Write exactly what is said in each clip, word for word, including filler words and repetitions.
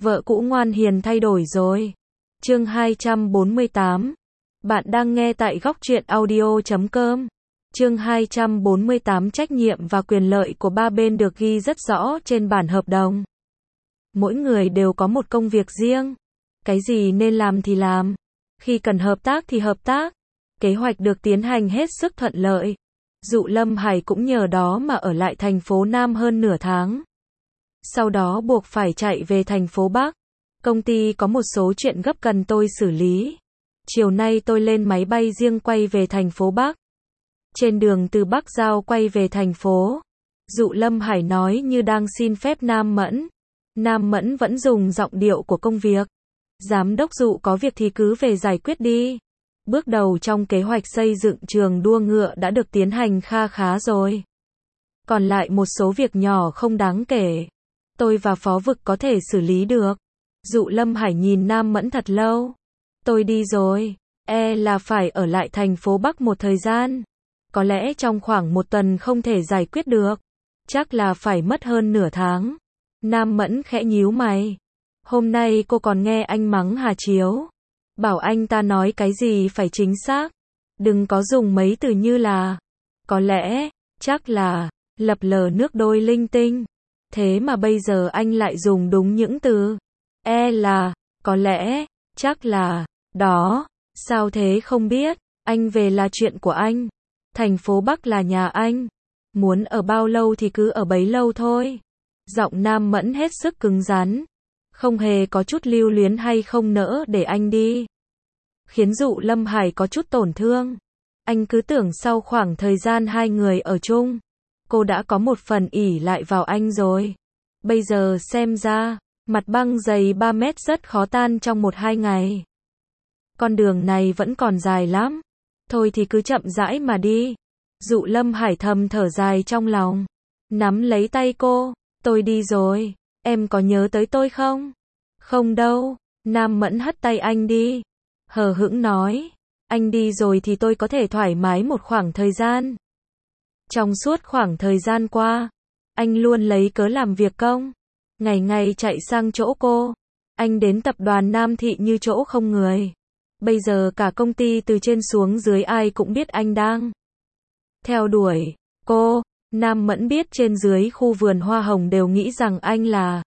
Vợ cũ ngoan hiền thay đổi rồi. Chương hai trăm bốn mươi tám. Bạn đang nghe tại góc truyện audio chấm com. Chương hai trăm bốn mươi tám. Trách nhiệm và quyền lợi của ba bên được ghi rất rõ trên bản hợp đồng. Mỗi người đều có một công việc riêng. Cái gì nên làm thì làm. Khi cần hợp tác thì hợp tác. Kế hoạch được tiến hành hết sức thuận lợi. Dụ Lâm Hải cũng nhờ đó mà ở lại thành phố Nam hơn nửa tháng. Sau đó buộc phải chạy về thành phố Bắc. Công ty có một số chuyện gấp cần tôi xử lý. Chiều nay tôi lên máy bay riêng quay về thành phố Bắc. Trên đường từ Bắc Giao quay về thành phố, Dụ Lâm Hải nói như đang xin phép Nam Mẫn. Nam Mẫn vẫn dùng giọng điệu của công việc. Giám đốc Dụ có việc thì cứ về giải quyết đi. Bước đầu trong kế hoạch xây dựng trường đua ngựa đã được tiến hành kha khá rồi. Còn lại một số việc nhỏ không đáng kể. Tôi và Phó Vực có thể xử lý được. Dụ Lâm Hải nhìn Nam Mẫn thật lâu. Tôi đi rồi. E là phải ở lại thành phố Bắc một thời gian. Có lẽ trong khoảng một tuần không thể giải quyết được. Chắc là phải mất hơn nửa tháng. Nam Mẫn khẽ nhíu mày. Hôm nay cô còn nghe anh mắng Hà Chiếu. Bảo anh ta nói cái gì phải chính xác. Đừng có dùng mấy từ như là có lẽ, chắc là, lập lờ nước đôi linh tinh. Thế mà bây giờ anh lại dùng đúng những từ e là, có lẽ, chắc là, đó. Sao thế không biết. Anh về là chuyện của anh. Thành phố Bắc là nhà anh. Muốn ở bao lâu thì cứ ở bấy lâu thôi. Giọng Nam Mẫn hết sức cứng rắn. Không hề có chút lưu luyến hay không nỡ để anh đi. Khiến Dụ Lâm Hải có chút tổn thương. Anh cứ tưởng sau khoảng thời gian hai người ở chung, cô đã có một phần ỷ lại vào anh rồi. Bây giờ xem ra, mặt băng dày ba mét rất khó tan trong một hai ngày. Con đường này vẫn còn dài lắm. Thôi thì cứ chậm rãi mà đi. Dụ Lâm Hải thầm thở dài trong lòng. Nắm lấy tay cô. Tôi đi rồi. Em có nhớ tới tôi không? Không đâu. Nam Mẫn hất tay anh đi. Hờ hững nói. Anh đi rồi thì tôi có thể thoải mái một khoảng thời gian. Trong suốt khoảng thời gian qua, anh luôn lấy cớ làm việc công. Ngày ngày chạy sang chỗ cô. Anh đến tập đoàn Nam Thị như chỗ không người. Bây giờ cả công ty từ trên xuống dưới ai cũng biết anh đang theo đuổi cô. Nam Mẫn biết trên dưới khu vườn hoa hồng đều nghĩ rằng anh là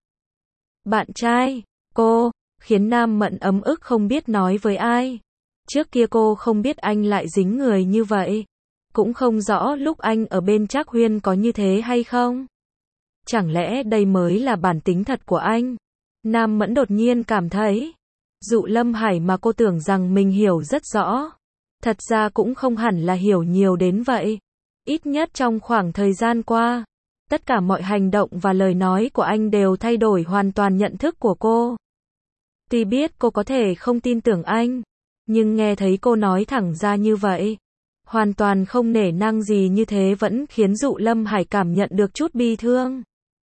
bạn trai cô, khiến Nam Mẫn ấm ức không biết nói với ai. Trước kia cô không biết anh lại dính người như vậy. Cũng không rõ lúc anh ở bên Trác Huyên có như thế hay không. Chẳng lẽ đây mới là bản tính thật của anh? Nam Mẫn đột nhiên cảm thấy, Dụ Lâm Hải mà cô tưởng rằng mình hiểu rất rõ. Thật ra cũng không hẳn là hiểu nhiều đến vậy. Ít nhất trong khoảng thời gian qua, tất cả mọi hành động và lời nói của anh đều thay đổi hoàn toàn nhận thức của cô. Tuy biết cô có thể không tin tưởng anh, nhưng nghe thấy cô nói thẳng ra như vậy, hoàn toàn không nể nang gì như thế vẫn khiến Dụ Lâm Hải cảm nhận được chút bi thương.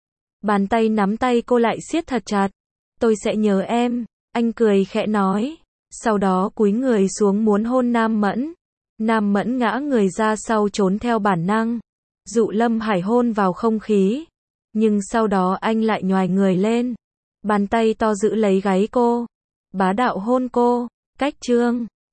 Bàn tay nắm tay cô lại siết thật chặt. Tôi sẽ nhớ em. Anh cười khẽ nói. Sau đó cúi người xuống muốn hôn Nam Mẫn. Nam Mẫn ngã người ra sau trốn theo bản năng. Dụ Lâm Hải hôn vào không khí. Nhưng sau đó anh lại nhoài người lên. Bàn tay to giữ lấy gáy cô. Bá đạo hôn cô. Cách chương.